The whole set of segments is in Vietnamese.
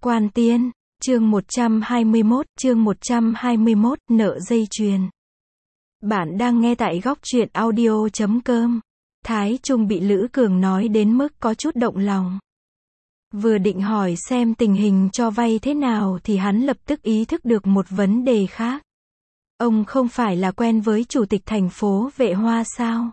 Quan Tiên, chương 121, nợ dây chuyền. Bạn đang nghe tại góc truyện audio.com. Thái Trung bị Lữ Cường nói đến mức có chút động lòng. Vừa định hỏi xem tình hình cho vay thế nào thì hắn lập tức ý thức được một vấn đề khác. Ông không phải là quen với chủ tịch thành phố Vệ Hoa sao?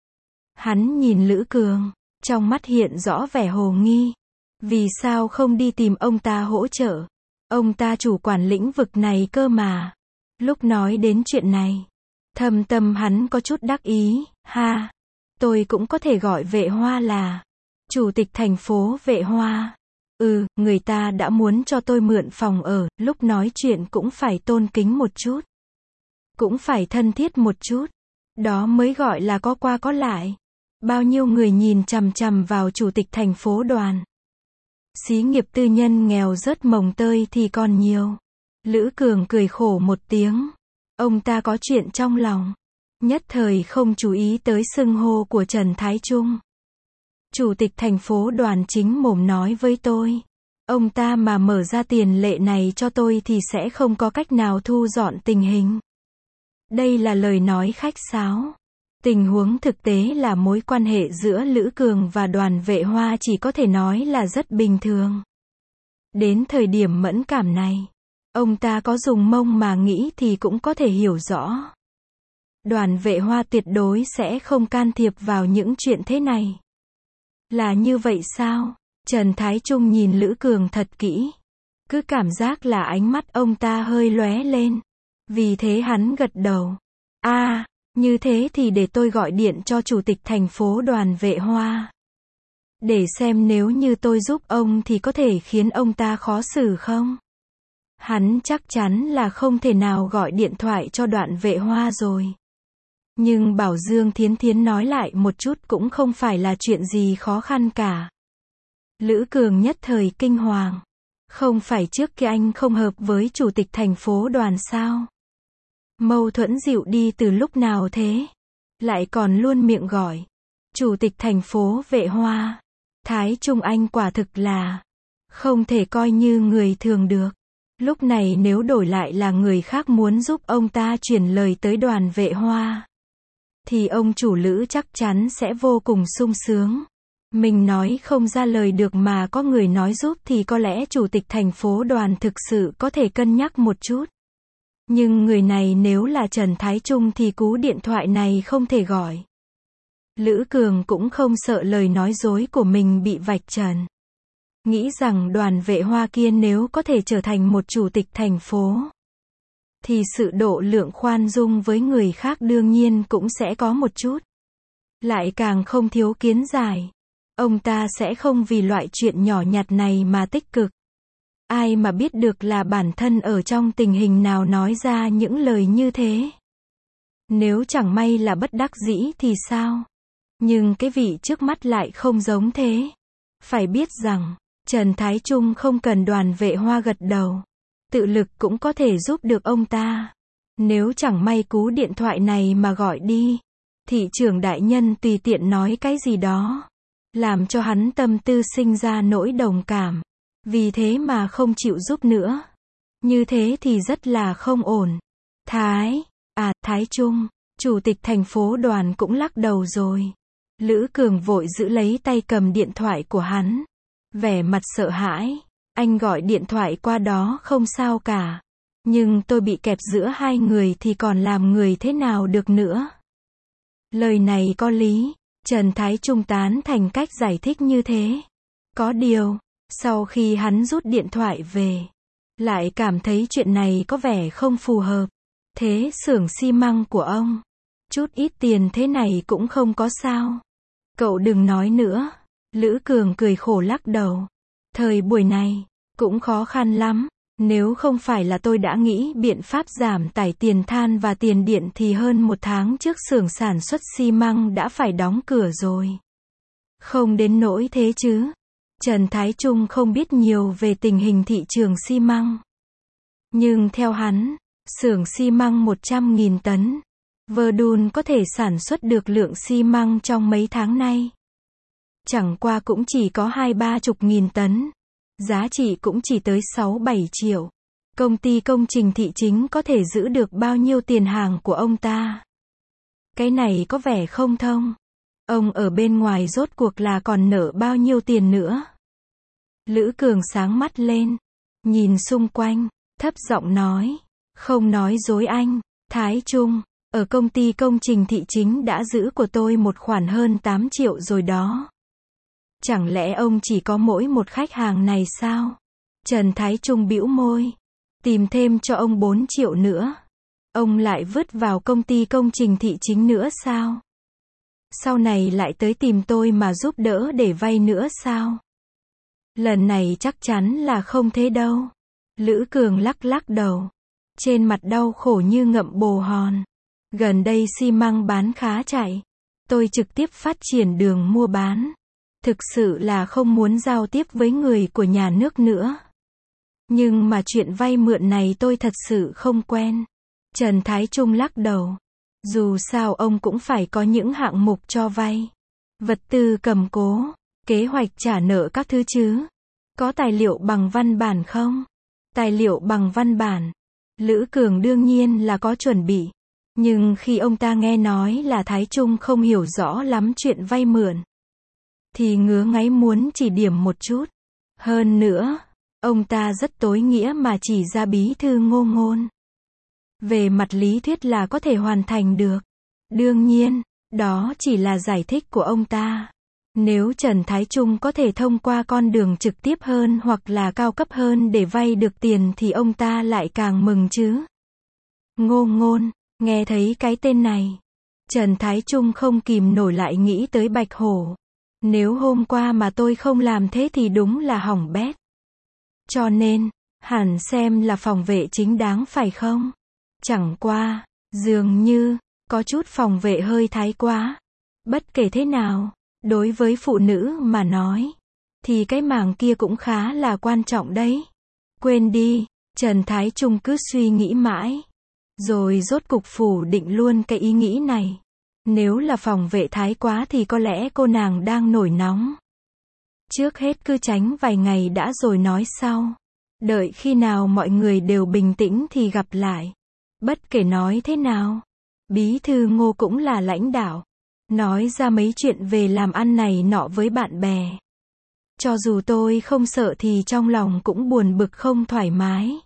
Hắn nhìn Lữ Cường, trong mắt hiện rõ vẻ hồ nghi. Vì sao không đi tìm ông ta hỗ trợ? Ông ta chủ quản lĩnh vực này cơ mà. Lúc nói đến chuyện này, thâm tâm hắn có chút đắc ý, ha. Tôi cũng có thể gọi Vệ Hoa là chủ tịch thành phố Vệ Hoa. Người ta đã muốn cho tôi mượn phòng ở, lúc nói chuyện cũng phải tôn kính một chút. Cũng phải thân thiết một chút. Đó mới gọi là có qua có lại. Bao nhiêu người nhìn chằm chằm vào chủ tịch thành phố Đoàn. Xí nghiệp tư nhân nghèo rớt mồng tơi thì còn nhiều. Lữ Cường cười khổ một tiếng. Ông ta có chuyện trong lòng. Nhất thời không chú ý tới xưng hô của Trần Thái Trung. Chủ tịch thành phố Đoàn chính mồm nói với tôi. Ông ta mà mở ra tiền lệ này cho tôi thì sẽ không có cách nào thu dọn tình hình. Đây là lời nói khách sáo. Tình huống thực tế là mối quan hệ giữa Lữ Cường và Đoàn Vệ Hoa chỉ có thể nói là rất bình thường. Đến thời điểm mẫn cảm này, ông ta có dùng mông mà nghĩ thì cũng có thể hiểu rõ. Đoàn Vệ Hoa tuyệt đối sẽ không can thiệp vào những chuyện thế này. Là như vậy sao? Trần Thái Trung nhìn Lữ Cường thật kỹ. Cứ cảm giác là ánh mắt ông ta hơi lóe lên. Vì thế hắn gật đầu. Như thế thì để tôi gọi điện cho chủ tịch thành phố Đoàn Vệ Hoa. Để xem nếu như tôi giúp ông thì có thể khiến ông ta khó xử không? Hắn chắc chắn là không thể nào gọi điện thoại cho Đoàn Vệ Hoa rồi. Nhưng bảo Dương Thiến Thiến nói lại một chút cũng không phải là chuyện gì khó khăn cả. Lữ Cường nhất thời kinh hoàng. Không phải trước kia anh không hợp với chủ tịch thành phố Đoàn sao? Mâu thuẫn dịu đi từ lúc nào thế? Lại còn luôn miệng gọi chủ tịch thành phố Vệ Hoa. Thái Trung anh quả thực là không thể coi như người thường được. Lúc này nếu đổi lại là người khác muốn giúp ông ta chuyển lời tới Đoàn Vệ Hoa, thì ông chủ Lữ chắc chắn sẽ vô cùng sung sướng. Mình nói không ra lời được mà có người nói giúp thì có lẽ chủ tịch thành phố Đoàn thực sự có thể cân nhắc một chút. Nhưng người này nếu là Trần Thái Trung thì cú điện thoại này không thể gọi. Lữ Cường cũng không sợ lời nói dối của mình bị vạch trần. Nghĩ rằng Đoàn Vệ Hoa kia nếu có thể trở thành một chủ tịch thành phố, thì sự độ lượng khoan dung với người khác đương nhiên cũng sẽ có một chút. Lại càng không thiếu kiến giải. Ông ta sẽ không vì loại chuyện nhỏ nhặt này mà tích cực. Ai mà biết được là bản thân ở trong tình hình nào nói ra những lời như thế. Nếu chẳng may là bất đắc dĩ thì sao? Nhưng cái vị trước mắt lại không giống thế. Phải biết rằng, Trần Thái Trung không cần Đoàn Vệ Hoa gật đầu. Tự lực cũng có thể giúp được ông ta. Nếu chẳng may cú điện thoại này mà gọi đi, thị trưởng đại nhân tùy tiện nói cái gì đó, làm cho hắn tâm tư sinh ra nỗi đồng cảm. Vì thế mà không chịu giúp nữa. Như thế thì rất là không ổn. Thái Trung, chủ tịch thành phố Đoàn cũng lắc đầu rồi. Lữ Cường vội giữ lấy tay cầm điện thoại của hắn. Vẻ mặt sợ hãi. Anh gọi điện thoại qua đó không sao cả. Nhưng tôi bị kẹp giữa hai người thì còn làm người thế nào được nữa. Lời này có lý. Trần Thái Trung tán thành cách giải thích như thế. Có điều, sau khi hắn rút điện thoại về, lại cảm thấy chuyện này có vẻ không phù hợp. Thế xưởng xi măng của ông, chút ít tiền thế này cũng không có sao. Cậu đừng nói nữa. Lữ Cường cười khổ lắc đầu. Thời buổi này, cũng khó khăn lắm. Nếu không phải là tôi đã nghĩ biện pháp giảm tải tiền than và tiền điện thì hơn một tháng trước xưởng sản xuất xi măng đã phải đóng cửa rồi. Không đến nỗi thế chứ. Trần Thái Trung không biết nhiều về tình hình thị trường xi măng. Nhưng theo hắn, xưởng xi măng 100.000 tấn, Verdun có thể sản xuất được lượng xi măng trong mấy tháng nay. Chẳng qua cũng chỉ có 20-30 nghìn tấn. Giá trị cũng chỉ tới 6-7 triệu. Công ty công trình thị chính có thể giữ được bao nhiêu tiền hàng của ông ta? Cái này có vẻ không thông. Ông ở bên ngoài rốt cuộc là còn nợ bao nhiêu tiền nữa? Lữ Cường sáng mắt lên, nhìn xung quanh, thấp giọng nói, không nói dối anh, Thái Trung, ở công ty công trình thị chính đã giữ của tôi một khoản hơn 8 triệu rồi đó. Chẳng lẽ ông chỉ có mỗi một khách hàng này sao? Trần Thái Trung bĩu môi, tìm thêm cho ông 4 triệu nữa. Ông lại vứt vào công ty công trình thị chính nữa sao? Sau này lại tới tìm tôi mà giúp đỡ để vay nữa sao? Lần này chắc chắn là không thế đâu. Lữ Cường lắc lắc đầu, trên mặt đau khổ như ngậm bồ hòn. Gần đây xi măng bán khá chạy. Tôi trực tiếp phát triển đường mua bán. Thực sự là không muốn giao tiếp với người của nhà nước nữa. Nhưng mà chuyện vay mượn này tôi thật sự không quen. Trần Thái Trung lắc đầu. Dù sao ông cũng phải có những hạng mục cho vay. Vật tư cầm cố, kế hoạch trả nợ các thứ chứ. Có tài liệu bằng văn bản không? Tài liệu bằng văn bản. Lữ Cường đương nhiên là có chuẩn bị. Nhưng khi ông ta nghe nói là Thái Trung không hiểu rõ lắm chuyện vay mượn, thì ngứa ngáy muốn chỉ điểm một chút. Hơn nữa, ông ta rất tối nghĩa mà chỉ ra bí thư Ngô Ngôn. Về mặt lý thuyết là có thể hoàn thành được. Đương nhiên, đó chỉ là giải thích của ông ta. Nếu Trần Thái Trung có thể thông qua con đường trực tiếp hơn hoặc là cao cấp hơn để vay được tiền thì ông ta lại càng mừng chứ. Ngô Ngôn, nghe thấy cái tên này, Trần Thái Trung không kìm nổi lại nghĩ tới Bạch Hổ. Nếu hôm qua mà tôi không làm thế thì đúng là hỏng bét. Cho nên, hẳn xem là phòng vệ chính đáng phải không? Chẳng qua, dường như, có chút phòng vệ hơi thái quá. Bất kể thế nào, đối với phụ nữ mà nói, thì cái mảng kia cũng khá là quan trọng đấy. Quên đi, Trần Thái Trung cứ suy nghĩ mãi. Rồi rốt cục phủ định luôn cái ý nghĩ này. Nếu là phòng vệ thái quá thì có lẽ cô nàng đang nổi nóng. Trước hết cứ tránh vài ngày đã rồi nói sau. Đợi khi nào mọi người đều bình tĩnh thì gặp lại. Bất kể nói thế nào, bí thư Ngô cũng là lãnh đạo. Nói ra mấy chuyện về làm ăn này nọ với bạn bè. Cho dù tôi không sợ thì trong lòng cũng buồn bực không thoải mái.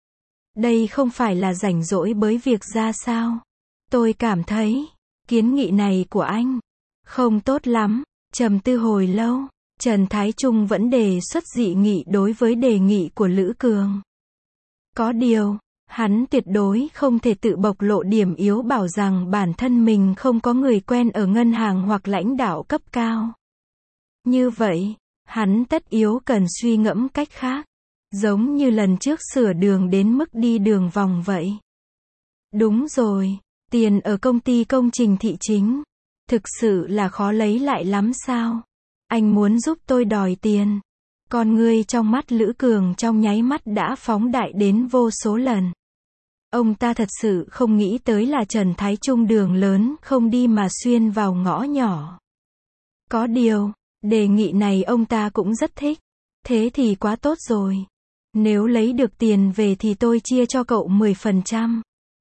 Đây không phải là rảnh rỗi bởi việc ra sao. Tôi cảm thấy, kiến nghị này của anh không tốt lắm. Trầm tư hồi lâu, Trần Thái Trung vẫn đề xuất dị nghị đối với đề nghị của Lữ Cường. Có điều, hắn tuyệt đối không thể tự bộc lộ điểm yếu bảo rằng bản thân mình không có người quen ở ngân hàng hoặc lãnh đạo cấp cao. Như vậy, hắn tất yếu cần suy ngẫm cách khác. Giống như lần trước sửa đường đến mức đi đường vòng vậy. Đúng rồi, tiền ở công ty công trình thị chính. Thực sự là khó lấy lại lắm sao? Anh muốn giúp tôi đòi tiền. Con ngươi trong mắt Lữ Cường trong nháy mắt đã phóng đại đến vô số lần. Ông ta thật sự không nghĩ tới là Trần Thái Trung đường lớn không đi mà xuyên vào ngõ nhỏ. Có điều, đề nghị này ông ta cũng rất thích. Thế thì quá tốt rồi. Nếu lấy được tiền về thì tôi chia cho cậu 10%.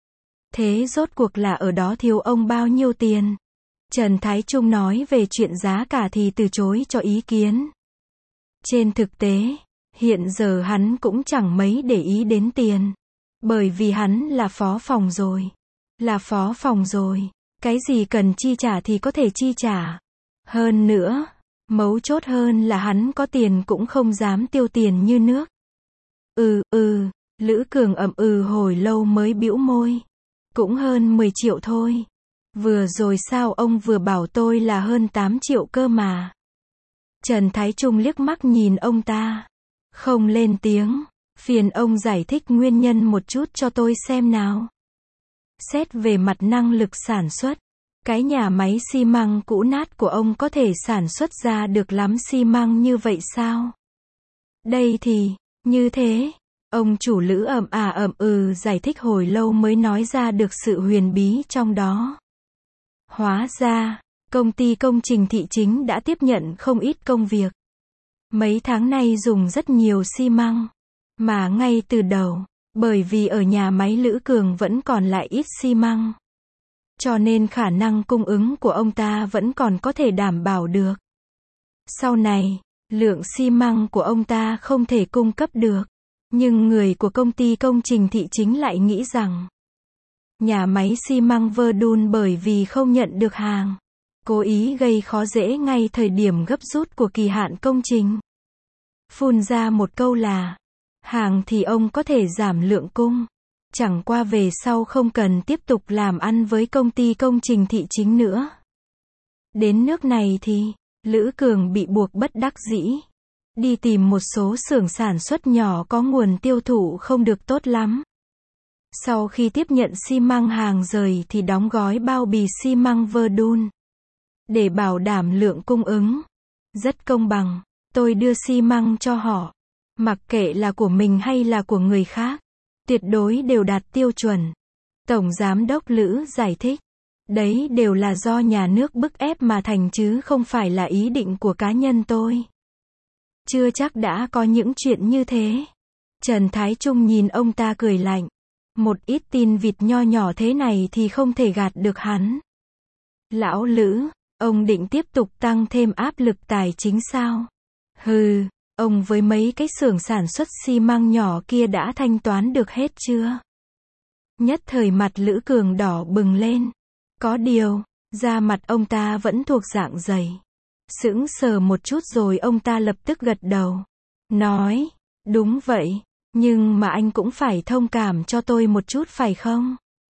Thế rốt cuộc là ở đó thiếu ông bao nhiêu tiền? Trần Thái Trung nói về chuyện giá cả thì từ chối cho ý kiến. Trên thực tế, hiện giờ hắn cũng chẳng mấy để ý đến tiền. Bởi vì hắn là phó phòng rồi. Là phó phòng rồi. Cái gì cần chi trả thì có thể chi trả. Hơn nữa, mấu chốt hơn là hắn có tiền cũng không dám tiêu tiền như nước. Lữ Cường ậm hồi lâu mới bĩu môi. Cũng hơn 10 triệu thôi. Vừa rồi sao ông vừa bảo tôi là hơn 8 triệu cơ mà. Trần Thái Trung liếc mắt nhìn ông ta. Không lên tiếng. Phiền ông giải thích nguyên nhân một chút cho tôi xem nào. Xét về mặt năng lực sản xuất, cái nhà máy xi măng cũ nát của ông có thể sản xuất ra được lắm xi măng như vậy sao? Đây thì, như thế. Ông chủ Lữ giải thích hồi lâu mới nói ra được sự huyền bí trong đó. Hóa ra, công ty công trình thị chính đã tiếp nhận không ít công việc. Mấy tháng nay dùng rất nhiều xi măng. Mà ngay từ đầu, bởi vì ở nhà máy Lữ Cường vẫn còn lại ít xi măng. Cho nên khả năng cung ứng của ông ta vẫn còn có thể đảm bảo được. Sau này, lượng xi măng của ông ta không thể cung cấp được. Nhưng người của công ty công trình thị chính lại nghĩ rằng nhà máy xi măng Verdun bởi vì không nhận được hàng, cố ý gây khó dễ ngay thời điểm gấp rút của kỳ hạn công trình. Phun ra một câu là, hàng thì ông có thể giảm lượng cung. Chẳng qua về sau không cần tiếp tục làm ăn với công ty công trình thị chính nữa. Đến nước này thì, Lữ Cường bị buộc bất đắc dĩ. Đi tìm một số xưởng sản xuất nhỏ có nguồn tiêu thụ không được tốt lắm. Sau khi tiếp nhận xi măng hàng rời thì đóng gói bao bì xi măng Verdun. Để bảo đảm lượng cung ứng. Rất công bằng, tôi đưa xi măng cho họ. Mặc kệ là của mình hay là của người khác. Tuyệt đối đều đạt tiêu chuẩn. Tổng Giám đốc Lữ giải thích. Đấy đều là do nhà nước bức ép mà thành chứ không phải là ý định của cá nhân tôi. Chưa chắc đã có những chuyện như thế. Trần Thái Trung nhìn ông ta cười lạnh. Một ít tin vịt nho nhỏ thế này thì không thể gạt được hắn. Lão Lữ, ông định tiếp tục tăng thêm áp lực tài chính sao? Hừ, ông với mấy cái xưởng sản xuất xi măng nhỏ kia đã thanh toán được hết chưa? Nhất thời mặt Lữ Cường đỏ bừng lên. Có điều, da mặt ông ta vẫn thuộc dạng dày. Sững sờ một chút rồi ông ta lập tức gật đầu. Nói, đúng vậy, nhưng mà anh cũng phải thông cảm cho tôi một chút phải không?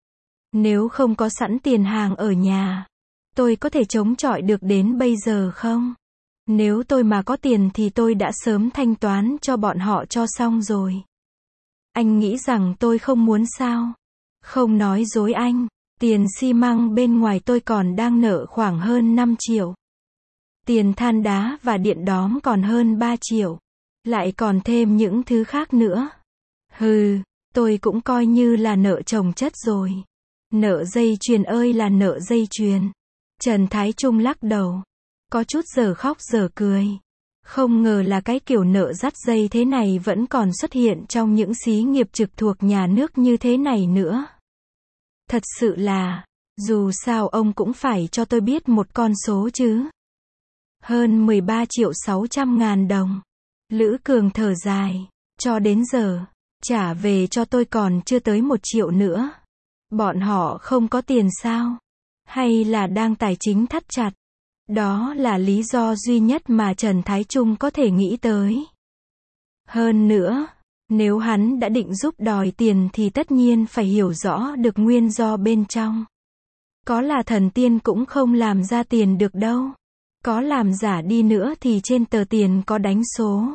Nếu không có sẵn tiền hàng ở nhà, tôi có thể chống chọi được đến bây giờ không? Nếu tôi mà có tiền thì tôi đã sớm thanh toán cho bọn họ cho xong rồi. Anh nghĩ rằng tôi không muốn sao? Không nói dối anh, tiền xi măng bên ngoài tôi còn đang nợ khoảng hơn 5 triệu. Tiền than đá và điện đóm còn hơn 3 triệu. Lại còn thêm những thứ khác nữa. Hừ, tôi cũng coi như là nợ chồng chất rồi. Nợ dây chuyền ơi là nợ dây chuyền. Trần Thái Trung lắc đầu. Có chút giờ khóc giờ cười. Không ngờ là cái kiểu nợ dắt dây thế này vẫn còn xuất hiện trong những xí nghiệp trực thuộc nhà nước như thế này nữa. Thật sự là, dù sao ông cũng phải cho tôi biết một con số chứ. Hơn 13.600.000 đồng. Lữ Cường thở dài. Cho đến giờ, trả về cho tôi còn chưa tới 1 triệu nữa. Bọn họ không có tiền sao? Hay là đang tài chính thắt chặt? Đó là lý do duy nhất mà Trần Thái Trung có thể nghĩ tới. Hơn nữa, nếu hắn đã định giúp đòi tiền thì tất nhiên phải hiểu rõ được nguyên do bên trong. Có là thần tiên cũng không làm ra tiền được đâu. Có làm giả đi nữa thì trên tờ tiền có đánh số.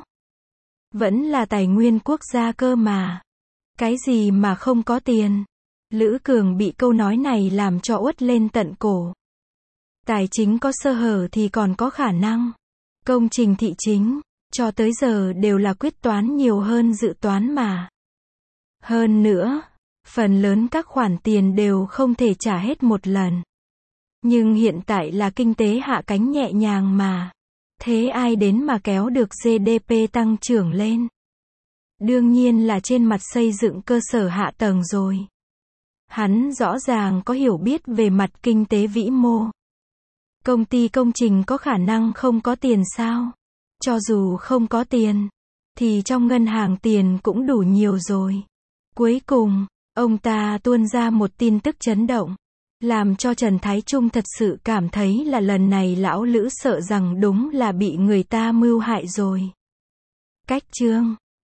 Vẫn là tài nguyên quốc gia cơ mà. Cái gì mà không có tiền? Lữ Cường bị câu nói này làm cho uất lên tận cổ. Tài chính có sơ hở thì còn có khả năng. Công trình thị chính, cho tới giờ đều là quyết toán nhiều hơn dự toán mà. Hơn nữa, phần lớn các khoản tiền đều không thể trả hết một lần. Nhưng hiện tại là kinh tế hạ cánh nhẹ nhàng mà. Thế ai đến mà kéo được GDP tăng trưởng lên? Đương nhiên là trên mặt xây dựng cơ sở hạ tầng rồi. Hắn rõ ràng có hiểu biết về mặt kinh tế vĩ mô. Công ty công trình có khả năng không có tiền sao? Cho dù không có tiền, thì trong ngân hàng tiền cũng đủ nhiều rồi. Cuối cùng, ông ta tuôn ra một tin tức chấn động. Làm cho Trần Thái Trung thật sự cảm thấy là lần này lão Lữ sợ rằng đúng là bị người ta mưu hại rồi. Cách chương